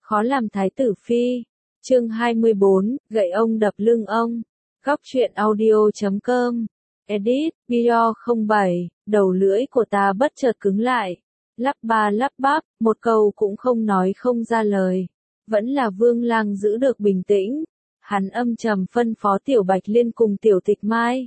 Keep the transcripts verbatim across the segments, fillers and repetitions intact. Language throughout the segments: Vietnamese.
Khó làm thái tử phi. Chương hai mươi bốn, gậy ông đập lưng ông. Góc truyện audio chấm com. Edit, video không bảy, đầu lưỡi của ta bất chợt cứng lại. Lắp ba lắp bắp, một câu cũng không nói không ra lời. Vẫn là Vương Lang giữ được bình tĩnh. Hắn âm trầm phân phó Tiểu Bạch Liên cùng Tiểu Tịch Mai.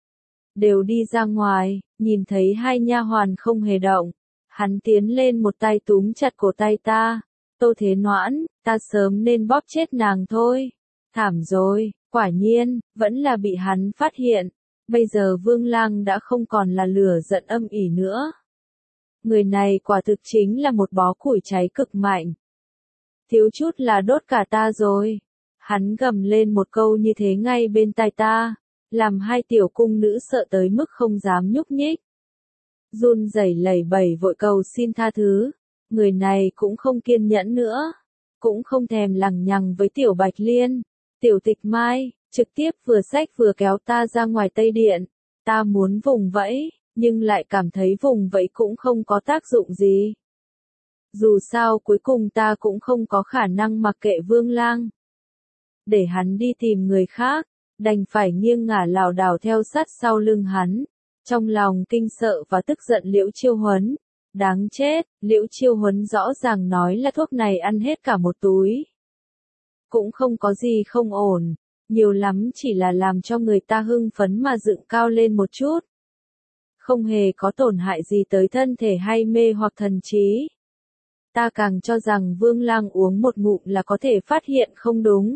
Đều đi ra ngoài, nhìn thấy hai nha hoàn không hề động. Hắn tiến lên một tay túm chặt cổ tay ta. Tô Thế Noãn, ta sớm nên bóp chết nàng thôi. Thảm rồi, quả nhiên, vẫn là bị hắn phát hiện. Bây giờ Vương Lang đã không còn là lửa giận âm ỉ nữa. Người này quả thực chính là một bó củi cháy cực mạnh. Thiếu chút là đốt cả ta rồi. Hắn gầm lên một câu như thế ngay bên tai ta, làm hai tiểu cung nữ sợ tới mức không dám nhúc nhích. Run rẩy lẩy bẩy vội cầu xin tha thứ. Người này cũng không kiên nhẫn nữa, cũng không thèm lằng nhằng với Tiểu Bạch Liên, Tiểu Tịch Mai, trực tiếp vừa xách vừa kéo ta ra ngoài Tây Điện. Ta muốn vùng vẫy, nhưng lại cảm thấy vùng vẫy cũng không có tác dụng gì. Dù sao cuối cùng ta cũng không có khả năng mặc kệ Vương Lang. Để hắn đi tìm người khác, đành phải nghiêng ngả lảo đảo theo sát sau lưng hắn. Trong lòng kinh sợ và tức giận Liễu Chiêu Huấn. Đáng chết, Liễu Chiêu Huấn rõ ràng nói là thuốc này ăn hết cả một túi. Cũng không có gì không ổn, nhiều lắm chỉ là làm cho người ta hưng phấn mà dựng cao lên một chút. Không hề có tổn hại gì tới thân thể hay mê hoặc thần trí. Ta càng cho rằng Vương Lang uống một ngụm là có thể phát hiện không đúng.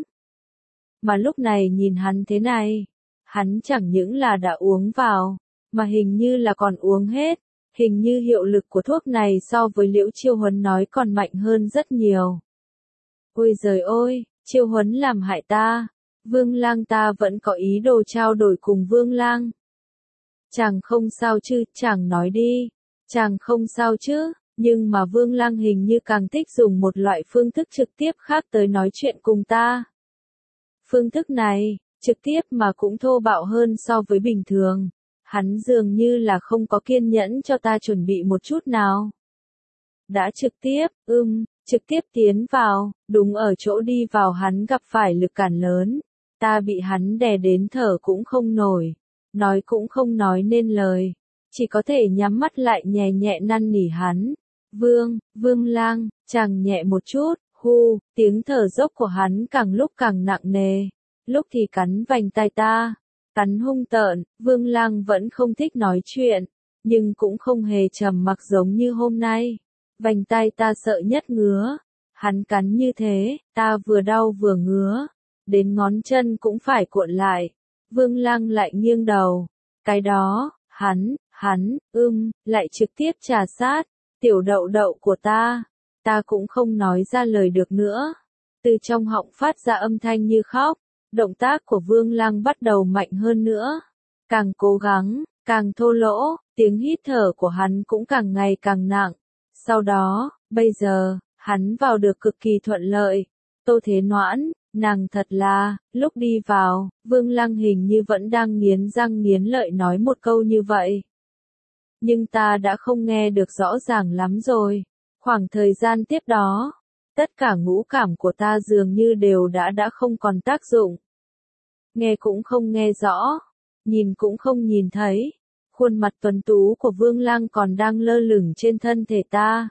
Mà lúc này nhìn hắn thế này, hắn chẳng những là đã uống vào, mà hình như là còn uống hết. Hình như hiệu lực của thuốc này so với Liễu Chiêu Huấn nói còn mạnh hơn rất nhiều. Ôi giời ơi, Chiêu Huấn làm hại ta. Vương Lang ta vẫn có ý đồ trao đổi cùng Vương Lang. Chàng không sao chứ, chàng nói đi. Chàng không sao chứ, nhưng mà Vương Lang hình như càng thích dùng một loại phương thức trực tiếp khác tới nói chuyện cùng ta. Phương thức này, trực tiếp mà cũng thô bạo hơn so với bình thường. Hắn dường như là không có kiên nhẫn cho ta chuẩn bị một chút nào. Đã trực tiếp, ưm, trực tiếp tiến vào, đúng ở chỗ đi vào hắn gặp phải lực cản lớn. Ta bị hắn đè đến thở cũng không nổi, nói cũng không nói nên lời. Chỉ có thể nhắm mắt lại nhẹ nhẹ năn nỉ hắn. Vương, Vương Lang, chàng nhẹ một chút, hu, tiếng thở dốc của hắn càng lúc càng nặng nề. Lúc thì cắn vành tai ta. Cắn hung tợn, Vương Lang vẫn không thích nói chuyện, nhưng cũng không hề trầm mặc giống như hôm nay. Vành tai ta sợ nhất ngứa, hắn cắn như thế, ta vừa đau vừa ngứa, đến ngón chân cũng phải cuộn lại. Vương Lang lại nghiêng đầu, cái đó, hắn, hắn, ưm, lại trực tiếp trà sát, tiểu đậu đậu của ta, ta cũng không nói ra lời được nữa. Từ trong họng phát ra âm thanh như khóc. Động tác của Vương Lang bắt đầu mạnh hơn nữa. Càng cố gắng, càng thô lỗ, tiếng hít thở của hắn cũng càng ngày càng nặng. Sau đó, bây giờ, hắn vào được cực kỳ thuận lợi. Tô Thế Noãn, nàng thật là, lúc đi vào, Vương Lang hình như vẫn đang nghiến răng nghiến lợi nói một câu như vậy. Nhưng ta đã không nghe được rõ ràng lắm rồi. Khoảng thời gian tiếp đó, tất cả ngũ cảm của ta dường như đều đã đã không còn tác dụng. Nghe cũng không nghe rõ, nhìn cũng không nhìn thấy. Khuôn mặt tuấn tú của Vương Lang còn đang lơ lửng trên thân thể ta.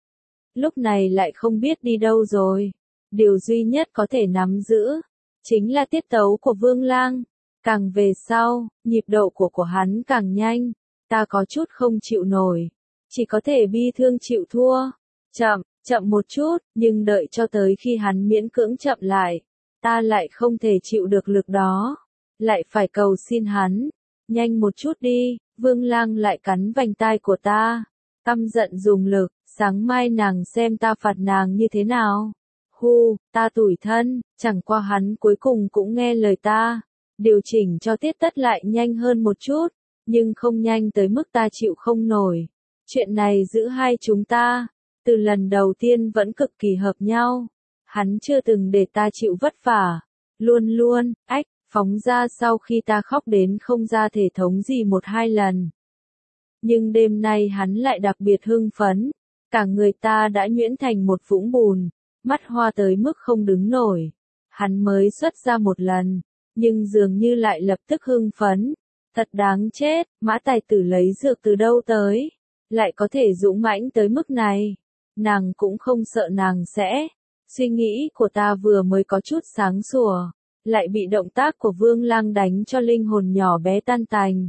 Lúc này lại không biết đi đâu rồi. Điều duy nhất có thể nắm giữ, chính là tiết tấu của Vương Lang. Càng về sau, nhịp độ của của hắn càng nhanh. Ta có chút không chịu nổi. Chỉ có thể bi thương chịu thua. Chậm, chậm một chút, nhưng đợi cho tới khi hắn miễn cưỡng chậm lại. Ta lại không thể chịu được lực đó. Lại phải cầu xin hắn. Nhanh một chút đi, Vương Lang lại cắn vành tai của ta. Căm giận dùng lực, sáng mai nàng xem ta phạt nàng như thế nào. Hu, ta tủi thân, chẳng qua hắn cuối cùng cũng nghe lời ta. Điều chỉnh cho tiết tất lại nhanh hơn một chút, nhưng không nhanh tới mức ta chịu không nổi. Chuyện này giữa hai chúng ta, từ lần đầu tiên vẫn cực kỳ hợp nhau. Hắn chưa từng để ta chịu vất vả. Luôn luôn, ách, phóng ra sau khi ta khóc đến không ra thể thống gì một hai lần. Nhưng đêm nay hắn lại đặc biệt hưng phấn. Cả người ta đã nhuyễn thành một vũng bùn. mắt hoa tới mức không đứng nổi. Hắn mới xuất ra một lần, nhưng dường như lại lập tức hưng phấn. Thật đáng chết, Mã Tài Tử lấy dược từ đâu tới, lại có thể dũng mãnh tới mức này. Nàng cũng không sợ nàng sẽ. Suy nghĩ của ta vừa mới có chút sáng sủa, lại bị động tác của Vương Lang đánh cho linh hồn nhỏ bé tan tành.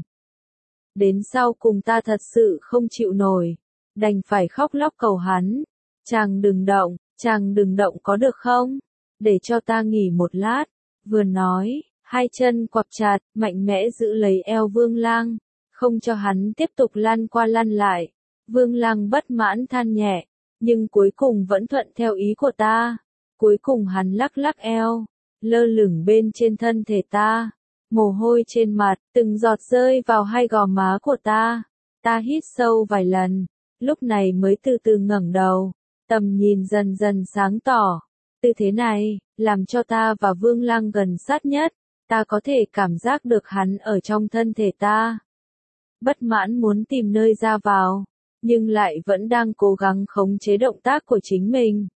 Đến sau cùng ta thật sự không chịu nổi, đành phải khóc lóc cầu hắn. Chàng đừng động, chàng đừng động có được không? Để cho ta nghỉ một lát. Vừa nói, hai chân quặp chặt, mạnh mẽ giữ lấy eo Vương Lang, không cho hắn tiếp tục lăn qua lăn lại. Vương Lang bất mãn than nhẹ, nhưng cuối cùng vẫn thuận theo ý của ta. Cuối cùng hắn lắc lắc eo, lơ lửng bên trên thân thể ta. Mồ hôi trên mặt, từng giọt rơi vào hai gò má của ta. Ta hít sâu vài lần, lúc này mới từ từ ngẩng đầu, tầm nhìn dần dần sáng tỏ. Tư thế này, làm cho ta và Vương Lang gần sát nhất, ta có thể cảm giác được hắn ở trong thân thể ta. Bất mãn muốn tìm nơi ra vào, nhưng lại vẫn đang cố gắng khống chế động tác của chính mình.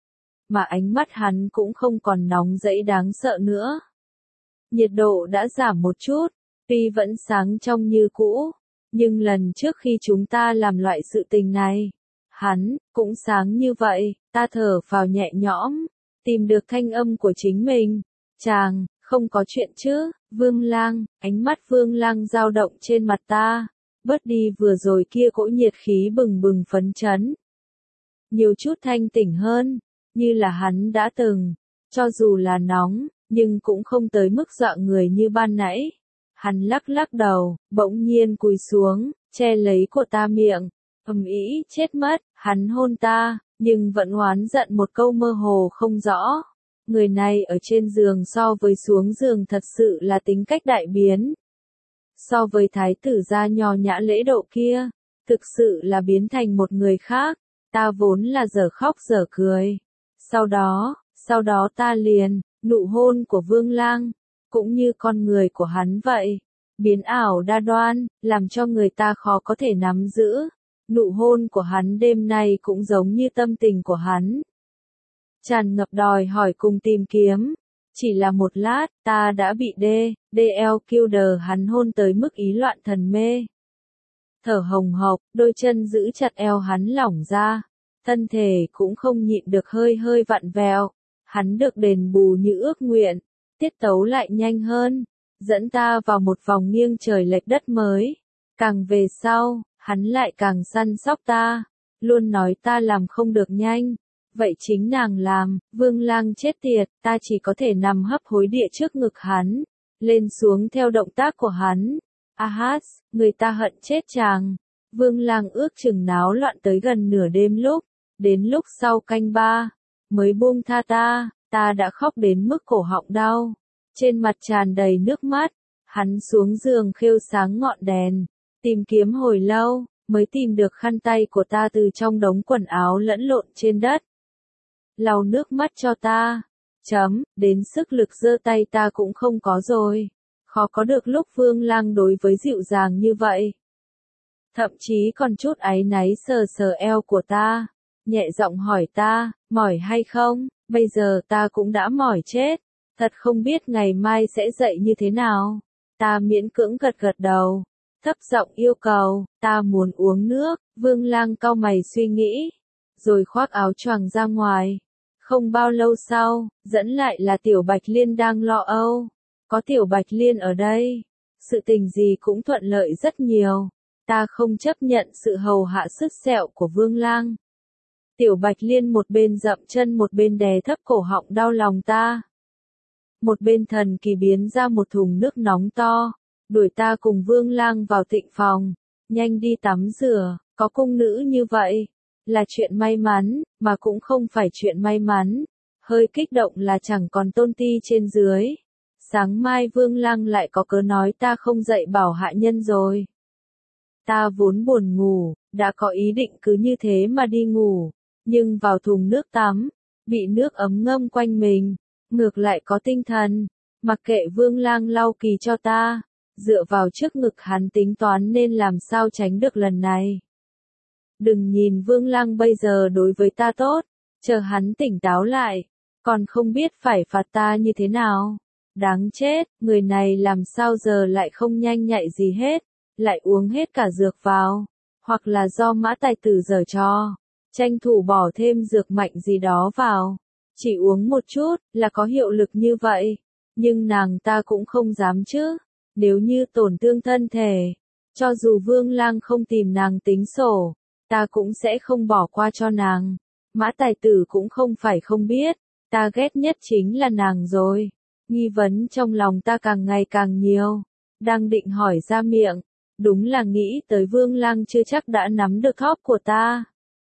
Mà ánh mắt hắn cũng không còn nóng rẫy đáng sợ nữa. Nhiệt độ đã giảm một chút, tuy vẫn sáng trong như cũ, nhưng lần trước khi chúng ta làm loại sự tình này, hắn cũng sáng như vậy. Ta thở phào nhẹ nhõm, tìm được thanh âm của chính mình. Chàng, không có chuyện chứ? Vương Lang, ánh mắt Vương Lang dao động trên mặt ta, bớt đi vừa rồi kia cỗ nhiệt khí bừng bừng phấn chấn. Nhiều chút thanh tỉnh hơn, như là hắn đã từng, cho dù là nóng, nhưng cũng không tới mức dọa người như ban nãy. Hắn lắc lắc đầu, bỗng nhiên cúi xuống, che lấy của ta miệng, ầm ĩ chết mất. Hắn hôn ta, nhưng vẫn oán giận một câu mơ hồ không rõ. Người này ở trên giường so với xuống giường thật sự là tính cách đại biến. So với thái tử gia nho nhã lễ độ kia, thực sự là biến thành một người khác. Ta vốn là dở khóc dở cười. Sau đó, sau đó ta liền, nụ hôn của Vương Lang, cũng như con người của hắn vậy, biến ảo đa đoan, làm cho người ta khó có thể nắm giữ. Nụ hôn của hắn đêm nay cũng giống như tâm tình của hắn, tràn ngập đòi hỏi cùng tìm kiếm. Chỉ là một lát, ta đã bị đê, đê eo killer hắn hôn tới mức ý loạn thần mê. Thở hồng hộc, đôi chân giữ chặt eo hắn lỏng ra, thân thể cũng không nhịn được hơi hơi vặn vẹo. Hắn được đền bù như ước nguyện, tiết tấu lại nhanh hơn, dẫn ta vào một vòng nghiêng trời lệch đất mới. Càng về sau, hắn lại càng săn sóc ta, luôn nói ta làm không được nhanh. Vậy chính nàng làm. Vương Lang chết tiệt, ta chỉ có thể nằm hấp hối địa trước ngực hắn, lên xuống theo động tác của hắn. Ahas, người ta hận chết chàng. Vương Lang ước chừng náo loạn tới gần nửa đêm lúc, đến lúc sau canh ba, mới buông tha ta. Ta đã khóc đến mức cổ họng đau, trên mặt tràn đầy nước mắt. Hắn xuống giường khêu sáng ngọn đèn, tìm kiếm hồi lâu, mới tìm được khăn tay của ta từ trong đống quần áo lẫn lộn trên đất. Lau nước mắt cho ta. Chấm, đến sức lực giơ tay ta cũng không có rồi. Khó có được lúc Vương Lang đối với dịu dàng như vậy. Thậm chí còn chút áy náy sờ sờ eo của ta, nhẹ giọng hỏi ta, mỏi hay không? Bây giờ ta cũng đã mỏi chết, thật không biết ngày mai sẽ dậy như thế nào. Ta miễn cưỡng gật gật đầu, thấp giọng yêu cầu, ta muốn uống nước. Vương Lang cau mày suy nghĩ, rồi khoác áo choàng ra ngoài. Không bao lâu sau, dẫn lại là Tiểu Bạch Liên đang lo âu. Có Tiểu Bạch Liên ở đây, sự tình gì cũng thuận lợi rất nhiều. Ta không chấp nhận sự hầu hạ sứt sẹo của Vương Lang. Tiểu Bạch Liên một bên dậm chân một bên đè thấp cổ họng đau lòng ta. Một bên thần kỳ biến ra một thùng nước nóng to, đuổi ta cùng Vương Lang vào tịnh phòng. Nhanh đi tắm rửa, có cung nữ như vậy, là chuyện may mắn, mà cũng không phải chuyện may mắn. Hơi kích động là chẳng còn tôn ti trên dưới. Sáng mai Vương Lang lại có cớ nói ta không dạy bảo hạ nhân rồi. Ta vốn buồn ngủ, đã có ý định cứ như thế mà đi ngủ, nhưng vào thùng nước tắm, bị nước ấm ngâm quanh mình, ngược lại có tinh thần, mặc kệ Vương Lang lau kỳ cho ta, dựa vào trước ngực hắn tính toán nên làm sao tránh được lần này. Đừng nhìn Vương Lang bây giờ đối với ta tốt, chờ hắn tỉnh táo lại, còn không biết phải phạt ta như thế nào. Đáng chết, người này làm sao giờ lại không nhanh nhạy gì hết, lại uống hết cả dược vào, hoặc là do Mã Tài Tử giở trò, tranh thủ bỏ thêm dược mạnh gì đó vào. Chỉ uống một chút, là có hiệu lực như vậy, nhưng nàng ta cũng không dám chứ, nếu như tổn thương thân thể, cho dù Vương Lang không tìm nàng tính sổ, ta cũng sẽ không bỏ qua cho nàng. Mã Tài Tử cũng không phải không biết, ta ghét nhất chính là nàng rồi. Nghi vấn trong lòng ta càng ngày càng nhiều, đang định hỏi ra miệng, đúng là nghĩ tới Vương Lang chưa chắc đã nắm được thóp của ta.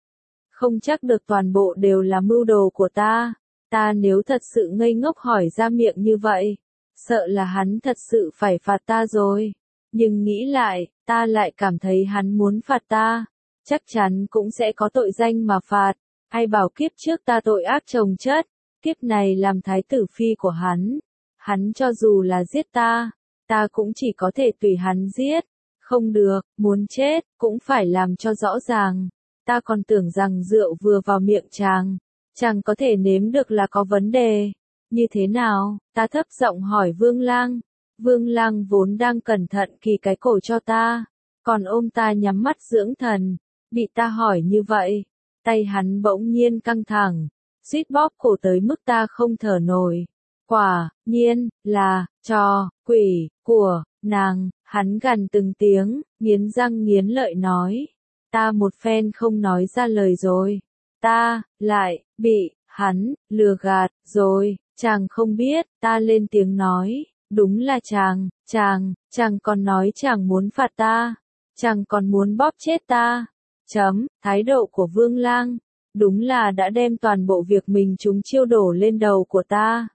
Không chắc được toàn bộ đều là mưu đồ của ta, ta nếu thật sự ngây ngốc hỏi ra miệng như vậy, sợ là hắn thật sự phải phạt ta rồi. Nhưng nghĩ lại, ta lại cảm thấy hắn muốn phạt ta, chắc chắn cũng sẽ có tội danh mà phạt. Ai bảo kiếp trước ta tội ác chồng chất, kiếp này làm thái tử phi của hắn. Hắn cho dù là giết ta, ta cũng chỉ có thể tùy hắn giết. Không được, muốn chết, cũng phải làm cho rõ ràng. Ta còn tưởng rằng rượu vừa vào miệng chàng, chàng có thể nếm được là có vấn đề. Như thế nào? Ta thấp giọng hỏi Vương Lang. Vương Lang vốn đang cẩn thận kỳ cái cổ cho ta, còn ôm ta nhắm mắt dưỡng thần. Bị ta hỏi như vậy, tay hắn bỗng nhiên căng thẳng, suýt bóp cổ tới mức ta không thở nổi. Quả nhiên là trò quỷ của nàng, hắn gằn từng tiếng, nghiến răng nghiến lợi nói. Ta một phen không nói ra lời rồi. Ta lại bị hắn lừa gạt rồi. Chàng không biết, ta lên tiếng nói. Đúng là chàng, chàng, chàng còn nói chàng muốn phạt ta. Chàng còn muốn bóp chết ta. Chấm, thái độ của Vương Lang, đúng là đã đem toàn bộ việc mình chúng chiêu đổ lên đầu của ta.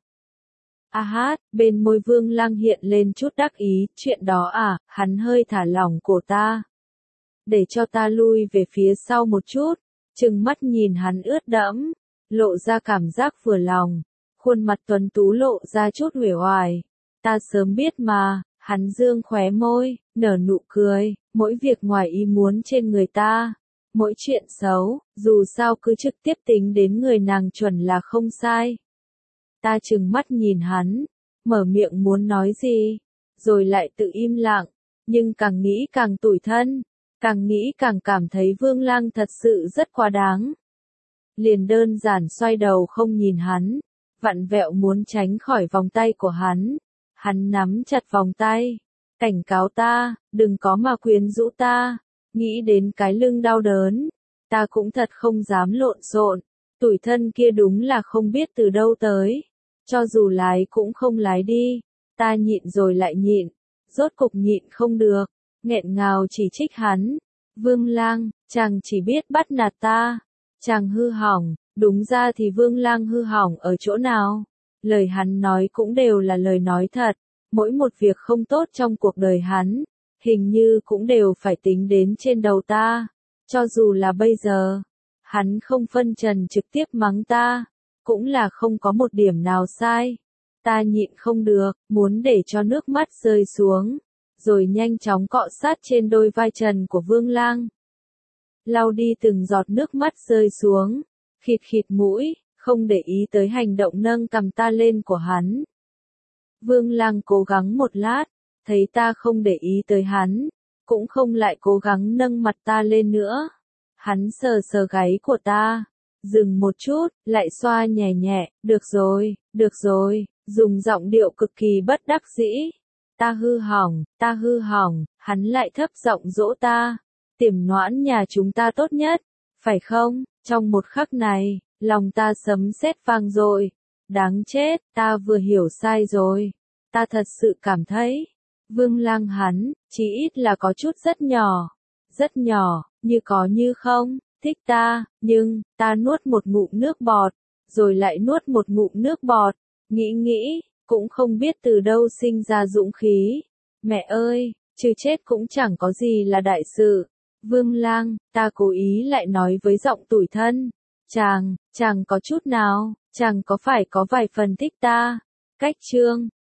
A hát, bên môi Vương Lang hiện lên chút đắc ý, chuyện đó à, hắn hơi thả lỏng cổ ta. Để cho ta lui về phía sau một chút, trừng mắt nhìn hắn ướt đẫm, lộ ra cảm giác vừa lòng, khuôn mặt tuấn tú lộ ra chút uể oải. Ta sớm biết mà, hắn dương khóe môi, nở nụ cười, mỗi việc ngoài ý muốn trên người ta, mỗi chuyện xấu, dù sao cứ trực tiếp tính đến người nàng chuẩn là không sai. Ta trừng mắt nhìn hắn, mở miệng muốn nói gì, rồi lại tự im lặng, nhưng càng nghĩ càng tủi thân, càng nghĩ càng cảm thấy Vương Lang thật sự rất quá đáng. Liền đơn giản xoay đầu không nhìn hắn, vặn vẹo muốn tránh khỏi vòng tay của hắn. Hắn nắm chặt vòng tay, cảnh cáo ta, đừng có mà quyến rũ ta. Nghĩ đến cái lưng đau đớn, ta cũng thật không dám lộn xộn. Tủi thân kia đúng là không biết từ đâu tới, cho dù lái cũng không lái đi. Ta nhịn rồi lại nhịn, rốt cục nhịn không được, nghẹn ngào chỉ trích hắn. Vương Lang, chàng chỉ biết bắt nạt ta, chàng hư hỏng. Đúng ra thì Vương Lang hư hỏng ở chỗ nào? Lời hắn nói cũng đều là lời nói thật, mỗi một việc không tốt trong cuộc đời hắn, hình như cũng đều phải tính đến trên đầu ta. Cho dù là bây giờ, hắn không phân trần trực tiếp mắng ta, cũng là không có một điểm nào sai. Ta nhịn không được, muốn để cho nước mắt rơi xuống, rồi nhanh chóng cọ sát trên đôi vai trần của Vương Lang. Lau đi từng giọt nước mắt rơi xuống, khịt khịt mũi, không để ý tới hành động nâng cầm ta lên của hắn. Vương Lang cố gắng một lát, thấy ta không để ý tới hắn, cũng không lại cố gắng nâng mặt ta lên nữa. Hắn sờ sờ gáy của ta, dừng một chút, lại xoa nhẹ nhẹ, được rồi, được rồi, dùng giọng điệu cực kỳ bất đắc dĩ. Ta hư hỏng, ta hư hỏng, hắn lại thấp giọng dỗ ta. Tiềm noãn nhà chúng ta tốt nhất, phải không? Trong một khắc này, lòng ta sấm sét vang dội. Đáng chết, ta vừa hiểu sai rồi. Ta thật sự cảm thấy, Vương Lang hắn, chỉ ít là có chút rất nhỏ, rất nhỏ, như có như không, thích ta, nhưng, ta nuốt một ngụm nước bọt, rồi lại nuốt một ngụm nước bọt, nghĩ nghĩ, cũng không biết từ đâu sinh ra dũng khí. Mẹ ơi, trừ chết cũng chẳng có gì là đại sự. Vương Lang, ta cố ý lại nói với giọng tủi thân. Chàng, chàng có chút nào, chàng có phải có vài phần thích ta? Cách chương